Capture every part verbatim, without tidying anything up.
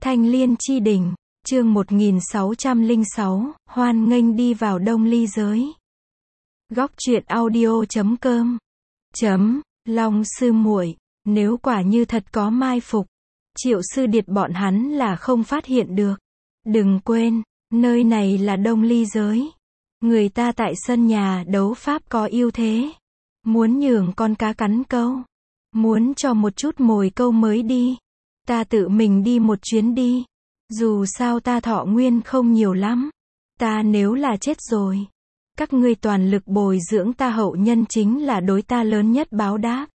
Thanh Liên Chi Đỉnh, chương một nghìn sáu trăm lẻ sáu, hoan nghênh đi vào Đông Ly giới. Góc truyện audio chấm com chấm, Long sư muội, nếu quả như thật có mai phục, Triệu Sư Điệt bọn hắn là không phát hiện được. Đừng quên, nơi này là Đông Ly giới. Người ta tại sân nhà đấu pháp có ưu thế. Muốn nhường con cá cắn câu. Muốn cho một chút mồi câu mới đi. Ta tự mình đi một chuyến đi. Dù sao ta thọ nguyên không nhiều lắm. Ta nếu là chết rồi, các ngươi toàn lực bồi dưỡng ta hậu nhân chính là đối ta lớn nhất báo đáp.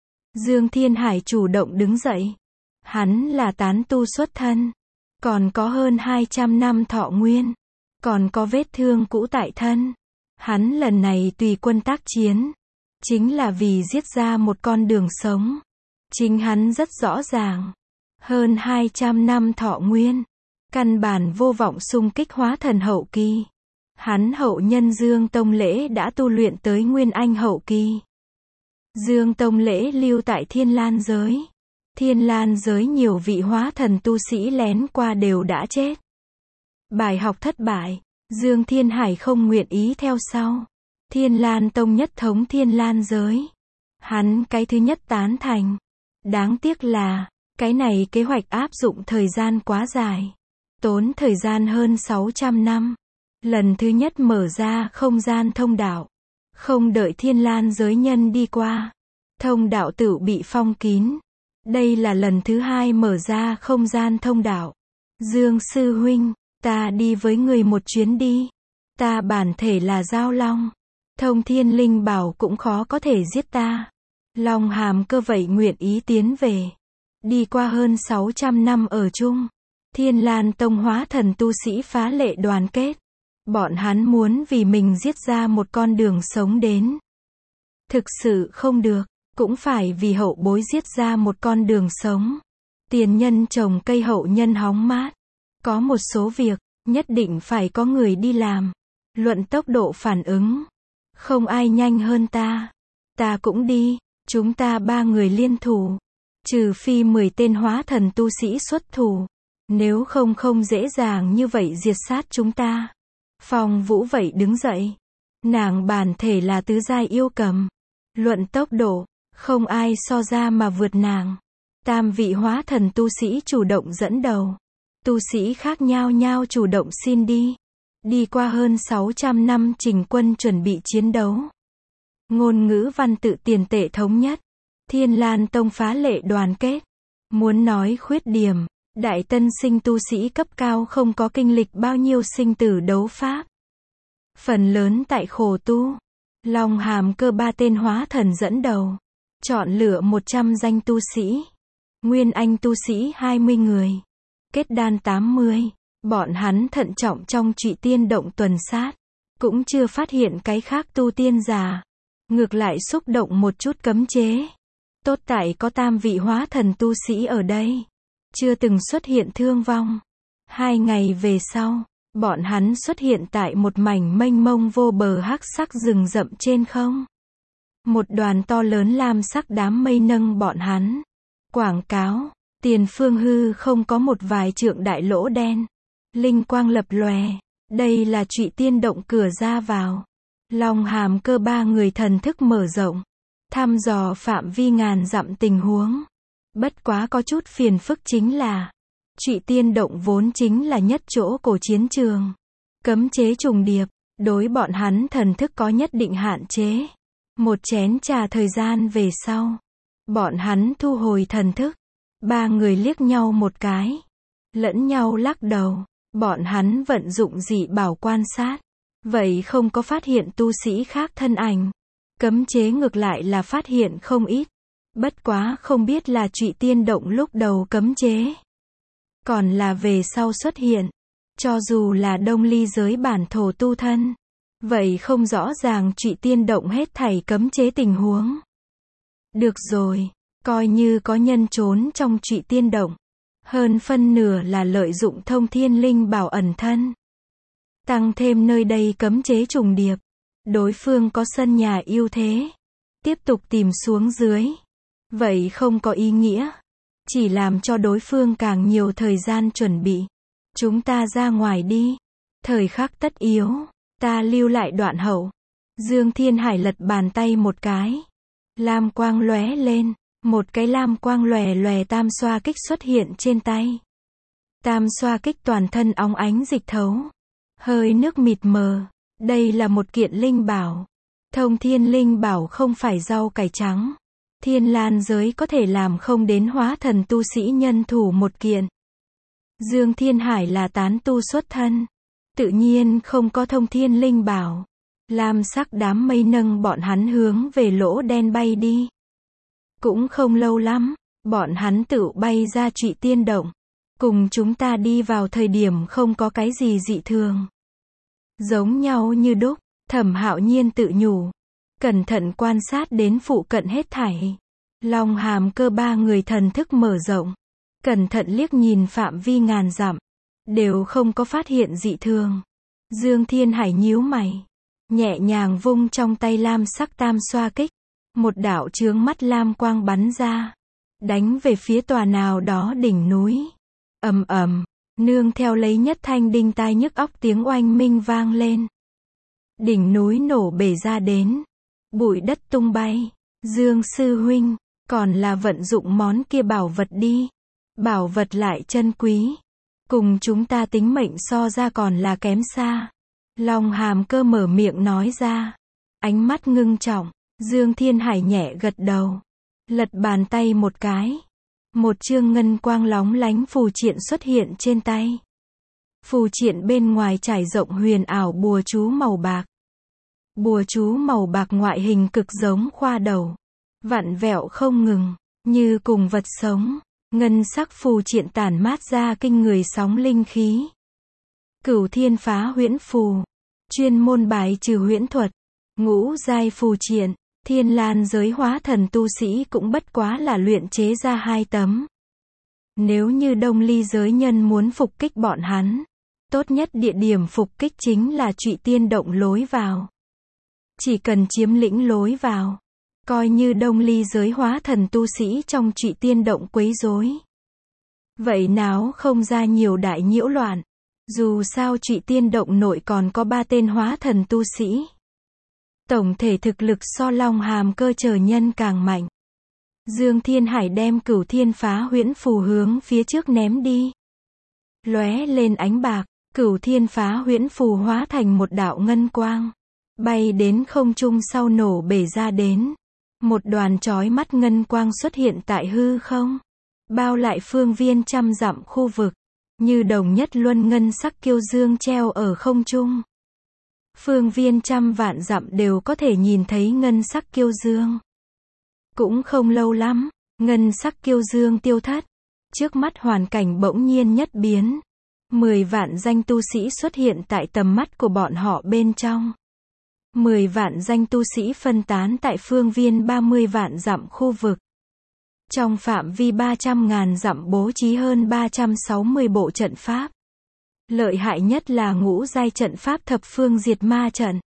Dương Thiên Hải chủ động đứng dậy. Hắn là tán tu xuất thân. Còn có hơn hai trăm năm thọ nguyên. Còn có vết thương cũ tại thân. Hắn lần này tùy quân tác chiến. Chính là vì giết ra một con đường sống. Chính hắn rất rõ ràng. Hơn hai trăm năm thọ nguyên. Căn bản vô vọng xung kích hóa thần hậu kỳ. Hắn hậu nhân Dương Tông Lễ đã tu luyện tới Nguyên Anh hậu kỳ. Dương Tông Lễ lưu tại Thiên Lan giới. Thiên Lan giới nhiều vị hóa thần tu sĩ lén qua đều đã chết. Bài học thất bại, Dương Thiên Hải không nguyện ý theo sau. Thiên Lan Tông nhất thống Thiên Lan giới. Hắn cái thứ nhất tán thành. Đáng tiếc là, cái này kế hoạch áp dụng thời gian quá dài. Tốn thời gian hơn sáu trăm năm. Lần thứ nhất mở ra không gian thông đạo. Không đợi Thiên Lan giới nhân đi qua. Thông đạo tự bị phong kín. Đây là lần thứ hai mở ra không gian thông đạo. Dương sư huynh, ta đi với người một chuyến đi. Ta bản thể là Giao Long. Thông Thiên Linh bảo cũng khó có thể giết ta. Long Hàm Cơ vậy nguyện ý tiến về. Đi qua hơn sáu trăm năm ở chung. Thiên Lan Tông hóa thần tu sĩ phá lệ đoàn kết. Bọn hắn muốn vì mình giết ra một con đường sống đến. Thực sự không được, cũng phải vì hậu bối giết ra một con đường sống. Tiền nhân trồng cây hậu nhân hóng mát. Có một số việc, nhất định phải có người đi làm. Luận tốc độ phản ứng. Không ai nhanh hơn ta. Ta cũng đi, chúng ta ba người liên thủ. Trừ phi mười tên hóa thần tu sĩ xuất thủ. Nếu không không dễ dàng như vậy diệt sát chúng ta. Phong Vũ vậy đứng dậy. Nàng bản thể là tứ giai yêu cầm. Luận tốc độ, không ai so ra mà vượt nàng. Tam vị hóa thần tu sĩ chủ động dẫn đầu. Tu sĩ khác nhau nhau chủ động xin đi. Đi qua hơn sáu trăm năm trình quân chuẩn bị chiến đấu. Ngôn ngữ văn tự tiền tệ thống nhất. Thiên Lan Tông phá lệ đoàn kết. Muốn nói khuyết điểm, đại tân sinh tu sĩ cấp cao không có kinh lịch bao nhiêu sinh tử đấu pháp. Phần lớn tại khổ tu. Long Hàm Cơ ba tên hóa thần dẫn đầu. Chọn lựa một trăm danh tu sĩ. Nguyên Anh tu sĩ hai mươi người. Kết đan tám mươi. Bọn hắn thận trọng trong Trụy Tiên động tuần sát. Cũng chưa phát hiện cái khác tu tiên giả. Ngược lại xúc động một chút cấm chế. Tốt tại có tam vị hóa thần tu sĩ ở đây. Chưa từng xuất hiện thương vong. Hai ngày về sau, bọn hắn xuất hiện tại một mảnh mênh mông vô bờ hắc sắc rừng rậm trên không. Một đoàn to lớn lam sắc đám mây nâng bọn hắn. Quảng cáo, tiền phương hư không có một vài trượng đại lỗ đen. Linh quang lập lòe. Đây là Trụy Tiên động cửa ra vào. Long Hàm Cơ ba người thần thức mở rộng. Thăm dò phạm vi ngàn dặm tình huống. Bất quá có chút phiền phức chính là Trụy Tiên động vốn chính là nhất chỗ cổ chiến trường. Cấm chế trùng điệp, đối bọn hắn thần thức có nhất định hạn chế. Một chén trà thời gian về sau, bọn hắn thu hồi thần thức. Ba người liếc nhau một cái, lẫn nhau lắc đầu. Bọn hắn vận dụng dị bảo quan sát, vậy không có phát hiện tu sĩ khác thân ảnh. Cấm chế ngược lại là phát hiện không ít. Bất quá không biết là Trụy Tiên động lúc đầu cấm chế, còn là về sau xuất hiện. Cho dù là Đông Ly giới bản thổ tu thân, vậy không rõ ràng Trụy Tiên động hết thảy cấm chế tình huống. Được rồi, coi như có nhân trốn trong Trụy Tiên động. Hơn phân nửa là lợi dụng Thông Thiên Linh bảo ẩn thân. Tăng thêm nơi đây cấm chế trùng điệp. Đối phương có sân nhà ưu thế. Tiếp tục tìm xuống dưới. Vậy không có ý nghĩa. chỉ làm cho đối phương càng nhiều thời gian chuẩn bị. Chúng ta ra ngoài đi. Thời khắc tất yếu, ta lưu lại đoạn hậu. Dương Thiên Hải lật bàn tay một cái. Lam quang lóe lên, một cái lam quang lòe lòe tam xoa kích xuất hiện trên tay. Tam xoa kích toàn thân óng ánh dịch thấu. Hơi nước mịt mờ. Đây là một kiện linh bảo. Thông thiên linh bảo không phải rau cải trắng. Thiên lan giới có thể làm không đến hóa thần tu sĩ nhân thủ một kiện. Dương Thiên Hải là tán tu xuất thân. Tự nhiên không có thông thiên linh bảo. Lam sắc đám mây nâng bọn hắn hướng về lỗ đen bay đi. Cũng không lâu lắm, bọn hắn tự bay ra Trụy Tiên Động. Cùng chúng ta đi vào thời điểm không có cái gì dị thường. Giống nhau như đúc, Thẩm Hạo Nhiên tự nhủ. Cẩn thận quan sát đến phụ cận hết thảy. Long Hàm Cơ ba người thần thức mở rộng. Cẩn thận liếc nhìn phạm vi ngàn dặm. Đều không có phát hiện dị thường. Dương Thiên Hải nhíu mày. Nhẹ nhàng vung trong tay lam sắc tam xoa kích. Một đạo chướng mắt lam quang bắn ra. Đánh về phía tòa nào đó đỉnh núi. Ầm ầm, nương theo lấy nhất thanh đinh tai nhức óc tiếng oanh minh vang lên. Đỉnh núi nổ bể ra đến. Bụi đất tung bay. Dương sư huynh, còn là vận dụng món kia bảo vật đi. Bảo vật lại chân quý. Cùng chúng ta tính mệnh so ra còn là kém xa. Long Hàm Cơ mở miệng nói ra. Ánh mắt ngưng trọng. Dương Thiên Hải nhẹ gật đầu. Lật bàn tay một cái. Một chương ngân quang lóng lánh phù triện xuất hiện trên tay. Phù triện bên ngoài trải rộng huyền ảo bùa chú màu bạc. Bùa chú màu bạc ngoại hình cực giống khoa đầu. Vặn vẹo không ngừng, như cùng vật sống. Ngân sắc phù triện tản mát ra kinh người sóng linh khí. Cửu thiên phá huyễn phù. Chuyên môn bài trừ huyễn thuật. Ngũ giai phù triện. Thiên lan giới hóa thần tu sĩ cũng bất quá là luyện chế ra hai tấm. Nếu như Đông Ly giới nhân muốn phục kích bọn hắn, tốt nhất địa điểm phục kích chính là Trụy Tiên Động lối vào. Chỉ cần chiếm lĩnh lối vào, coi như Đông Ly giới hóa thần tu sĩ trong Trụy Tiên Động quấy rối. Vậy nào không ra nhiều đại nhiễu loạn. Dù sao Trụy Tiên Động nội còn có ba tên hóa thần tu sĩ. Tổng thể thực lực so Long Hàm Cơ chờ nhân càng mạnh. Dương Thiên Hải đem cửu thiên phá huyễn phù hướng phía trước ném đi. Lóe lên ánh bạc, cửu thiên phá huyễn phù hóa thành một đạo ngân quang. Bay đến không trung sau nổ bể ra đến. Một đoàn chói mắt ngân quang xuất hiện tại hư không. Bao lại phương viên trăm dặm khu vực. Như đồng nhất luân ngân sắc kiêu dương treo ở không trung. Phương viên trăm vạn dặm đều có thể nhìn thấy ngân sắc kiêu dương. Cũng không lâu lắm, ngân sắc kiêu dương tiêu thất. Trước mắt hoàn cảnh bỗng nhiên nhất biến. Mười vạn danh tu sĩ xuất hiện tại tầm mắt của bọn họ bên trong. Mười vạn danh tu sĩ phân tán tại phương viên ba mươi vạn dặm khu vực. Trong phạm vi ba trăm ngàn dặm bố trí hơn ba trăm sáu mươi bộ trận pháp. Lợi hại nhất là ngũ giai trận pháp thập phương diệt ma trận.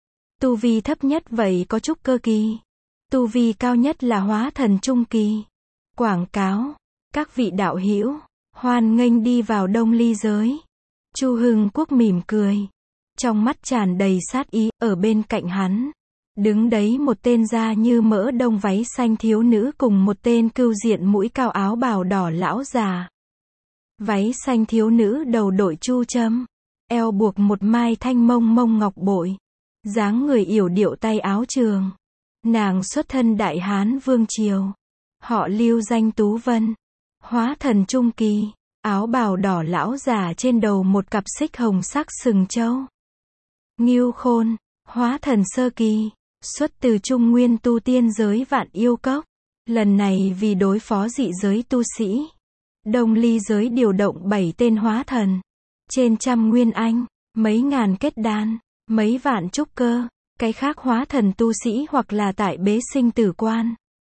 Tu vi thấp nhất vậy có trúc cơ kỳ. Tu vi cao nhất là hóa thần trung kỳ. Quảng cáo, các vị đạo hữu, hoan nghênh đi vào Đông Ly giới. Chu Hưng Quốc mỉm cười. Trong mắt tràn đầy sát ý, ở bên cạnh hắn. Đứng đấy một tên da như mỡ đông váy xanh thiếu nữ cùng một tên cưu diện mũi cao áo bào đỏ lão già. Váy xanh thiếu nữ đầu đội chu châm, eo buộc một mai thanh mông mông ngọc bội, dáng người yểu điệu tay áo trường. Nàng xuất thân Đại Hán Vương Triều, họ Lưu danh Tú Vân, hóa thần trung kỳ, áo bào đỏ lão già trên đầu một cặp xích hồng sắc sừng châu. Ngưu Khôn, hóa thần sơ kỳ, xuất từ Trung Nguyên tu tiên giới Vạn Yêu Cốc, lần này vì đối phó dị giới tu sĩ. Đông Ly giới điều động bảy tên hóa thần, trên trăm nguyên anh, mấy ngàn kết đan, mấy vạn trúc cơ, cái khác hóa thần tu sĩ hoặc là tại bế sinh tử quan,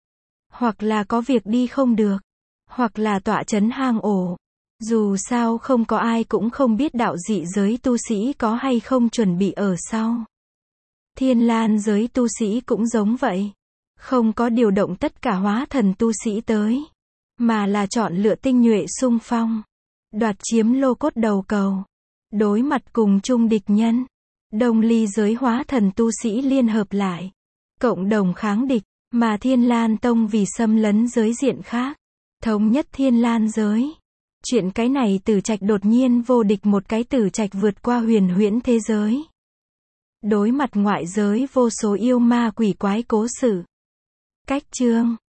hoặc là có việc đi không được, hoặc là tọa trấn hang ổ. Dù sao không có ai cũng không biết đạo dị giới tu sĩ có hay không chuẩn bị ở sau. Thiên Lan giới tu sĩ cũng giống vậy, không có điều động tất cả hóa thần tu sĩ tới, mà là chọn lựa tinh nhuệ xung phong, đoạt chiếm lô cốt đầu cầu, đối mặt cùng chung địch nhân. Đông ly giới hóa thần tu sĩ liên hợp lại, cộng đồng kháng địch, mà Thiên Lan Tông vì xâm lấn giới diện khác, thống nhất Thiên Lan giới. Chuyện cái này Tử Trạch đột nhiên vô địch một cái Tử Trạch vượt qua huyền huyễn thế giới. Đối mặt ngoại giới vô số yêu ma quỷ quái cố sự. Cách chương